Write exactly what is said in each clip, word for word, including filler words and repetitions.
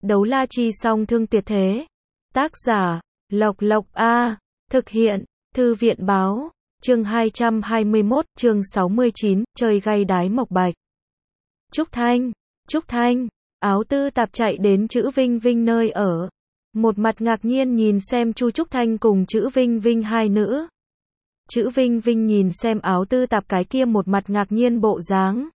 Đấu la chi song thương tuyệt thế. Tác giả, Lộc Lộc A. Thực hiện, Thư viện báo. Chương hai trăm hai mươi mốt, chương sáu mươi chín, chơi gay đái mộc bạch. Trúc Thanh, Trúc Thanh, Áo Tư Tạp chạy đến Chữ Vinh Vinh nơi ở. Một mặt ngạc nhiên nhìn xem Chu Trúc Thanh cùng Chữ Vinh Vinh hai nữ. Chữ Vinh Vinh nhìn xem Áo Tư Tạp cái kia một mặt ngạc nhiên bộ dáng.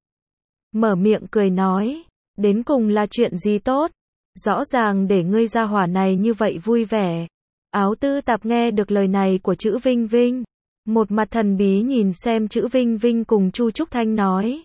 Mở miệng cười nói, đến cùng là chuyện gì tốt? Rõ ràng để ngươi ra hỏa này như vậy vui vẻ. Áo Tư Tạp nghe được lời này của Chữ Vinh Vinh. Một mặt thần bí nhìn xem Chữ Vinh Vinh cùng Chu Trúc Thanh nói.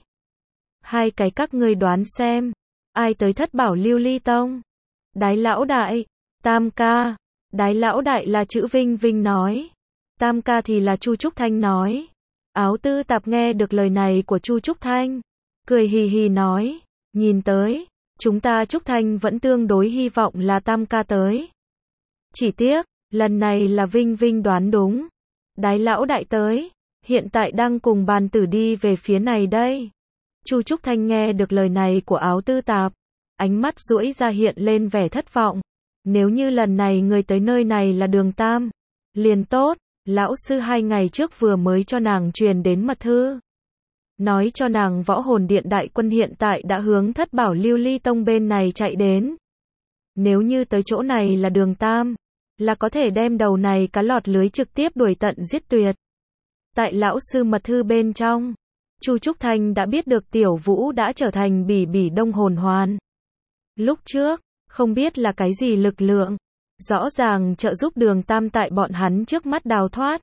Hai cái các ngươi đoán xem. Ai tới Thất Bảo Lưu Ly Tông? Đái lão đại. Tam ca. Đái lão đại là Chữ Vinh Vinh nói. Tam ca thì là Chu Trúc Thanh nói. Áo Tư Tạp nghe được lời này của Chu Trúc Thanh. Cười hì hì nói. Nhìn tới. Chúng ta Trúc Thanh vẫn tương đối hy vọng là Tam ca tới. Chỉ tiếc. Lần này là Vinh Vinh đoán đúng. Đái lão đại tới. Hiện tại đang cùng bàn tử đi về phía này đây. Chu Trúc Thanh nghe được lời này của Áo Tư Tạp. Ánh mắt duỗi ra hiện lên vẻ thất vọng. Nếu như lần này người tới nơi này là Đường Tam. Liền tốt. Lão sư hai ngày trước vừa mới cho nàng truyền đến mật thư. Nói cho nàng Võ Hồn Điện đại quân hiện tại đã hướng Thất Bảo Lưu Ly Tông bên này chạy đến. Nếu như tới chỗ này là Đường Tam. Là có thể đem đầu này cá lọt lưới trực tiếp đuổi tận giết tuyệt. Tại lão sư mật thư bên trong. Chu Trúc Thanh đã biết được Tiểu Vũ đã trở thành bỉ bỉ đông hồn hoàn. Lúc trước, không biết là cái gì lực lượng. Rõ ràng trợ giúp Đường Tam tại bọn hắn trước mắt đào thoát.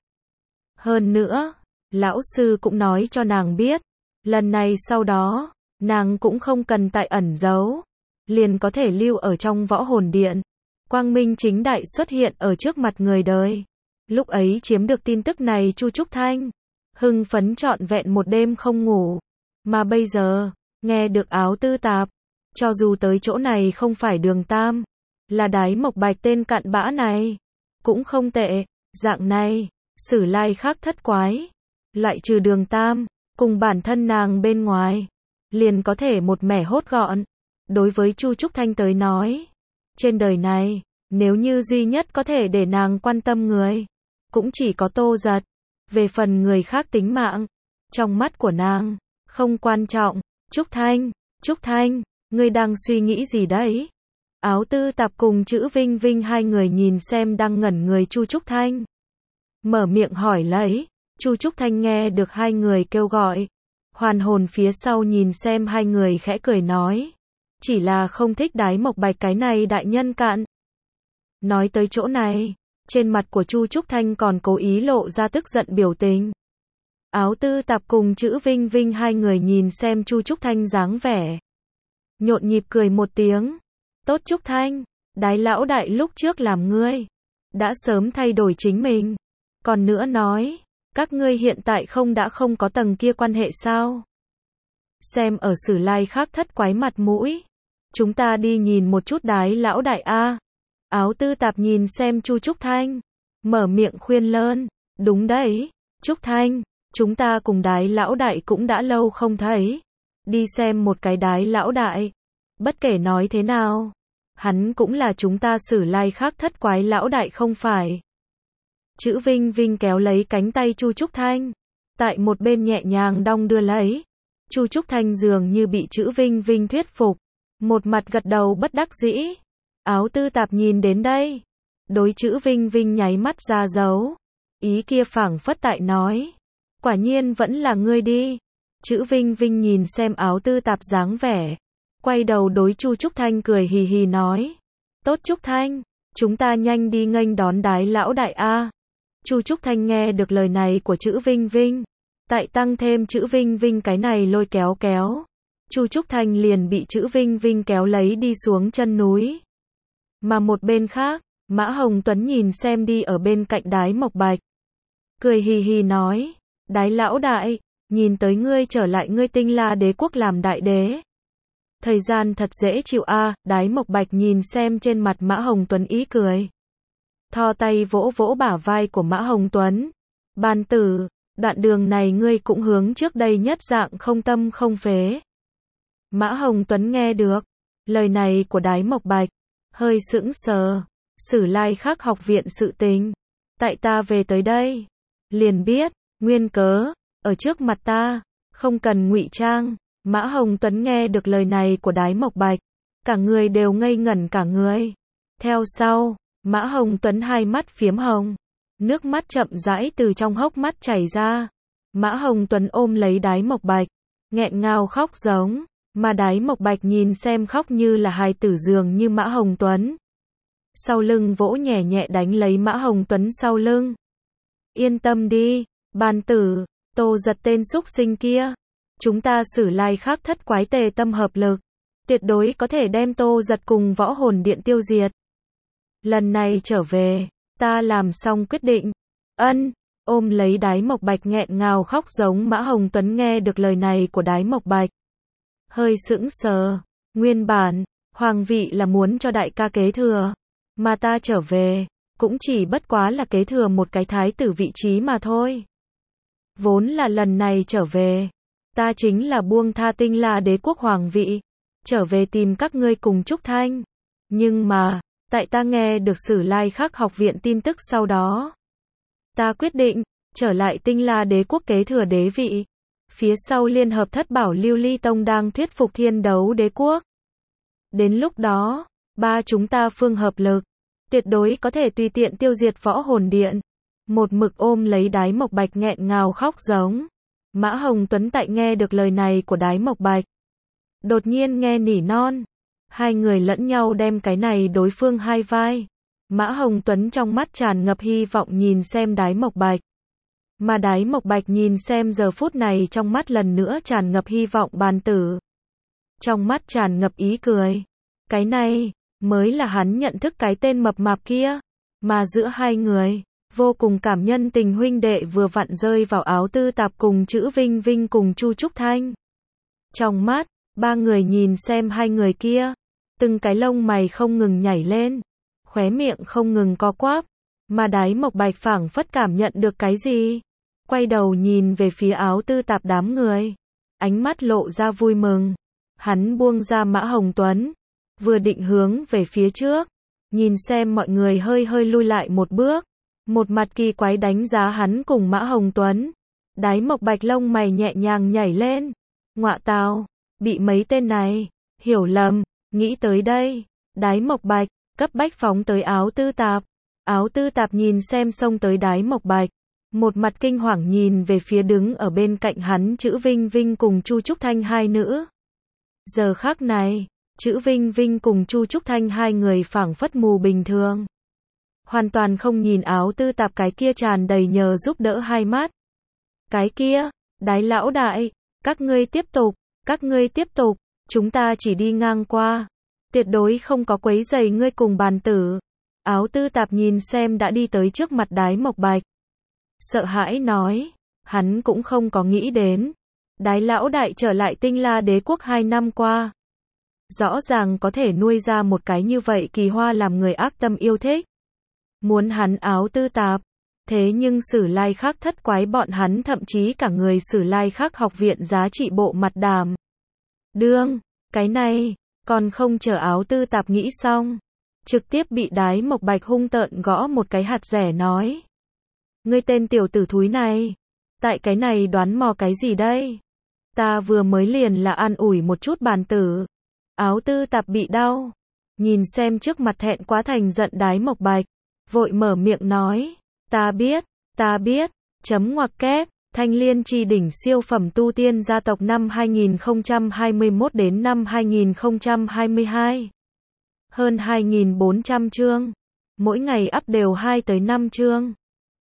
Hơn nữa, lão sư cũng nói cho nàng biết. Lần này sau đó, nàng cũng không cần tại ẩn giấu. Liền có thể lưu ở trong Võ Hồn Điện. Quang minh chính đại xuất hiện ở trước mặt người đời. Lúc ấy chiếm được tin tức này Chu Trúc Thanh. Hưng phấn trọn vẹn một đêm không ngủ. Mà bây giờ, nghe được Áo Tư Tạp. Cho dù tới chỗ này không phải Đường Tam. Là Đái Mộc Bạch tên cặn bã này. Cũng không tệ. Dạng này, sử lai khác thất quái. Loại trừ Đường Tam, cùng bản thân nàng bên ngoài. Liền có thể một mẻ hốt gọn. Đối với Chu Trúc Thanh tới nói. Trên đời này, nếu như duy nhất có thể để nàng quan tâm người. Cũng chỉ có Tô Giật. Về phần người khác tính mạng. Trong mắt của nàng, không quan trọng. Trúc Thanh, Trúc Thanh, ngươi đang suy nghĩ gì đấy? Áo Tư Tạp cùng Chữ Vinh Vinh hai người nhìn xem đang ngẩn người Chu Trúc Thanh. Mở miệng hỏi lấy. Chu Trúc Thanh nghe được hai người kêu gọi. Hoàn hồn phía sau nhìn xem hai người khẽ cười nói. Chỉ là không thích Đái Mộc Bạch cái này đại nhân cạn. Nói tới chỗ này, trên mặt của Chu Trúc Thanh còn cố ý lộ ra tức giận biểu tình. Áo Tư Tạp cùng Chữ Vinh Vinh hai người nhìn xem Chu Trúc Thanh dáng vẻ. Nhộn nhịp cười một tiếng. Tốt Trúc Thanh, Đái lão đại lúc trước làm ngươi. Đã sớm thay đổi chính mình. Còn nữa nói, các ngươi hiện tại không đã không có tầng kia quan hệ sao? Xem ở sử lai khác thất quái mặt mũi. Chúng ta đi nhìn một chút Đái lão đại a. Áo Tư Tạp nhìn xem Chu Trúc Thanh. Mở miệng khuyên lơn. Đúng đấy, Trúc Thanh. Chúng ta cùng Đái lão đại cũng đã lâu không thấy. Đi xem một cái Đái lão đại. Bất kể nói thế nào. Hắn cũng là chúng ta sử lai khác thất quái lão đại không phải. Chữ Vinh Vinh kéo lấy cánh tay Chu Trúc Thanh. Tại một bên nhẹ nhàng đong đưa lấy. Chu Trúc Thanh dường như bị Chữ Vinh Vinh thuyết phục. Một mặt gật đầu bất đắc dĩ. Áo Tư Tạp nhìn đến đây. Đối Chữ Vinh Vinh nháy mắt ra dấu. Ý kia phảng phất tại nói. Quả nhiên vẫn là ngươi đi. Chữ Vinh Vinh nhìn xem Áo Tư Tạp dáng vẻ. Quay đầu đối Chu Trúc Thanh cười hì hì nói. Tốt Trúc Thanh, chúng ta nhanh đi nghênh đón Đái lão đại a. Chu Trúc Thanh nghe được lời này của Chữ Vinh Vinh. Tại tăng thêm Chữ Vinh Vinh cái này lôi kéo kéo. Chu Trúc Thanh liền bị Chữ Vinh Vinh kéo lấy đi xuống chân núi. Mà một bên khác, Mã Hồng Tuấn nhìn xem đi ở bên cạnh Đái Mộc Bạch. Cười hì hì nói. Đái lão đại, nhìn tới ngươi trở lại ngươi Tinh La đế quốc làm đại đế. Thời gian thật dễ chịu a. À, Đái Mộc Bạch nhìn xem trên mặt Mã Hồng Tuấn ý cười. Thò tay vỗ vỗ bả vai của Mã Hồng Tuấn. Bàn tử, đoạn đường này ngươi cũng hướng trước đây nhất dạng không tâm không phế. Mã Hồng Tuấn nghe được lời này của Đái Mộc Bạch, hơi sững sờ. Sử Lai Khắc học viện sự tình. Tại ta về tới đây. Liền biết, nguyên cớ, ở trước mặt ta, không cần ngụy trang. Mã Hồng Tuấn nghe được lời này của Đái Mộc Bạch. Cả người đều ngây ngẩn cả người. Theo sau, Mã Hồng Tuấn hai mắt phiếm hồng. Nước mắt chậm rãi từ trong hốc mắt chảy ra. Mã Hồng Tuấn ôm lấy Đái Mộc Bạch, nghẹn ngào khóc giống. Mà Đái Mộc Bạch nhìn xem khóc như là hài tử dường như Mã Hồng Tuấn. Sau lưng vỗ nhẹ nhẹ đánh lấy Mã Hồng Tuấn sau lưng. Yên tâm đi, bàn tử, Tô Giật tên xúc sinh kia. Chúng ta Sử Lai Khắc thất quái tề tâm hợp lực. Tuyệt đối có thể đem Tô Giật cùng võ hồn điện tiêu diệt. Lần này trở về, ta làm xong quyết định. Ân, ôm lấy Đái Mộc Bạch nghẹn ngào khóc giống Mã Hồng Tuấn nghe được lời này của Đái Mộc Bạch. Hơi sững sờ, nguyên bản, hoàng vị là muốn cho đại ca kế thừa. Mà ta trở về, cũng chỉ bất quá là kế thừa một cái thái tử vị trí mà thôi. Vốn là lần này trở về, ta chính là buông tha Tinh La Đế quốc hoàng vị, trở về tìm các ngươi cùng Trúc Thanh. Nhưng mà, tại ta nghe được Sử Lai Khắc học viện tin tức sau đó, ta quyết định, trở lại Tinh La Đế quốc kế thừa đế vị. Phía sau liên hợp thất bảo Lưu Ly Tông đang thuyết phục Thiên Đấu Đế quốc. Đến lúc đó, ba chúng ta phương hợp lực, tuyệt đối có thể tùy tiện tiêu diệt võ hồn điện. Một mực ôm lấy Đái Mộc Bạch nghẹn ngào khóc giống. Mã Hồng Tuấn tại nghe được lời này của Đái Mộc Bạch, đột nhiên nghe nỉ non. Hai người lẫn nhau đem cái này đối phương hai vai. Mã Hồng Tuấn trong mắt tràn ngập hy vọng nhìn xem Đái Mộc Bạch. Mà Đái Mộc Bạch nhìn xem giờ phút này trong mắt lần nữa tràn ngập hy vọng bàn tử. Trong mắt tràn ngập ý cười. Cái này, mới là hắn nhận thức cái tên mập mạp kia. Mà giữa hai người, vô cùng cảm nhân tình huynh đệ vừa vặn rơi vào áo tư tạp cùng chữ Vinh Vinh cùng Chu Trúc Thanh. Trong mắt, ba người nhìn xem hai người kia. Từng cái lông mày không ngừng nhảy lên. Khóe miệng không ngừng co quắp. Mà Đái Mộc Bạch phảng phất cảm nhận được cái gì. Quay đầu nhìn về phía áo tư tạp đám người. Ánh mắt lộ ra vui mừng. Hắn buông ra Mã Hồng Tuấn. Vừa định hướng về phía trước. Nhìn xem mọi người hơi hơi lui lại một bước. Một mặt kỳ quái đánh giá hắn cùng Mã Hồng Tuấn. Đái Mộc Bạch lông mày nhẹ nhàng nhảy lên. Ngọa tào, bị mấy tên này hiểu lầm. Nghĩ tới đây, Đái Mộc Bạch cấp bách phóng tới áo tư tạp. Áo tư tạp nhìn xem xông tới Đái Mộc Bạch. Một mặt kinh hoàng nhìn về phía đứng ở bên cạnh hắn chữ Vinh Vinh cùng Chu Trúc Thanh hai nữ. Giờ khắc này, chữ Vinh Vinh cùng Chu Trúc Thanh hai người phảng phất mù bình thường. Hoàn toàn không nhìn áo tư tạp cái kia tràn đầy nhờ giúp đỡ hai mắt. Cái kia, Đái lão đại, các ngươi tiếp tục, các ngươi tiếp tục, chúng ta chỉ đi ngang qua. Tuyệt đối không có quấy rầy ngươi cùng bàn tử. Áo tư tạp nhìn xem đã đi tới trước mặt Đái Mộc Bạch. Sợ hãi nói, hắn cũng không có nghĩ đến. Đái lão đại trở lại Tinh La Đế quốc hai năm qua. Rõ ràng có thể nuôi ra một cái như vậy kỳ hoa làm người ác tâm yêu thích. Muốn hắn áo tư tạp. Thế nhưng Sử Lai Khắc thất quái bọn hắn thậm chí cả người Sử Lai Khắc học viện giá trị bộ mặt đàm. Đương, cái này, còn không chờ áo tư tạp nghĩ xong. Trực tiếp bị Đái Mộc Bạch hung tợn gõ một cái hạt rẻ nói. Ngươi tên tiểu tử thúi này, tại cái này đoán mò cái gì đây? Ta vừa mới liền là an ủi một chút bàn tử. Áo tư tạp bị đau. Nhìn xem trước mặt thẹn quá thành giận Đái Mộc Bạch. Vội mở miệng nói. Ta biết, ta biết, chấm ngoặc kép. Thanh Liên Chi đỉnh siêu phẩm tu tiên gia tộc năm hai nghìn không trăm hai mươi mốt đến năm hai nghìn không trăm hai mươi hai. Hơn hai nghìn bốn trăm chương. Mỗi ngày up đều hai tới năm chương.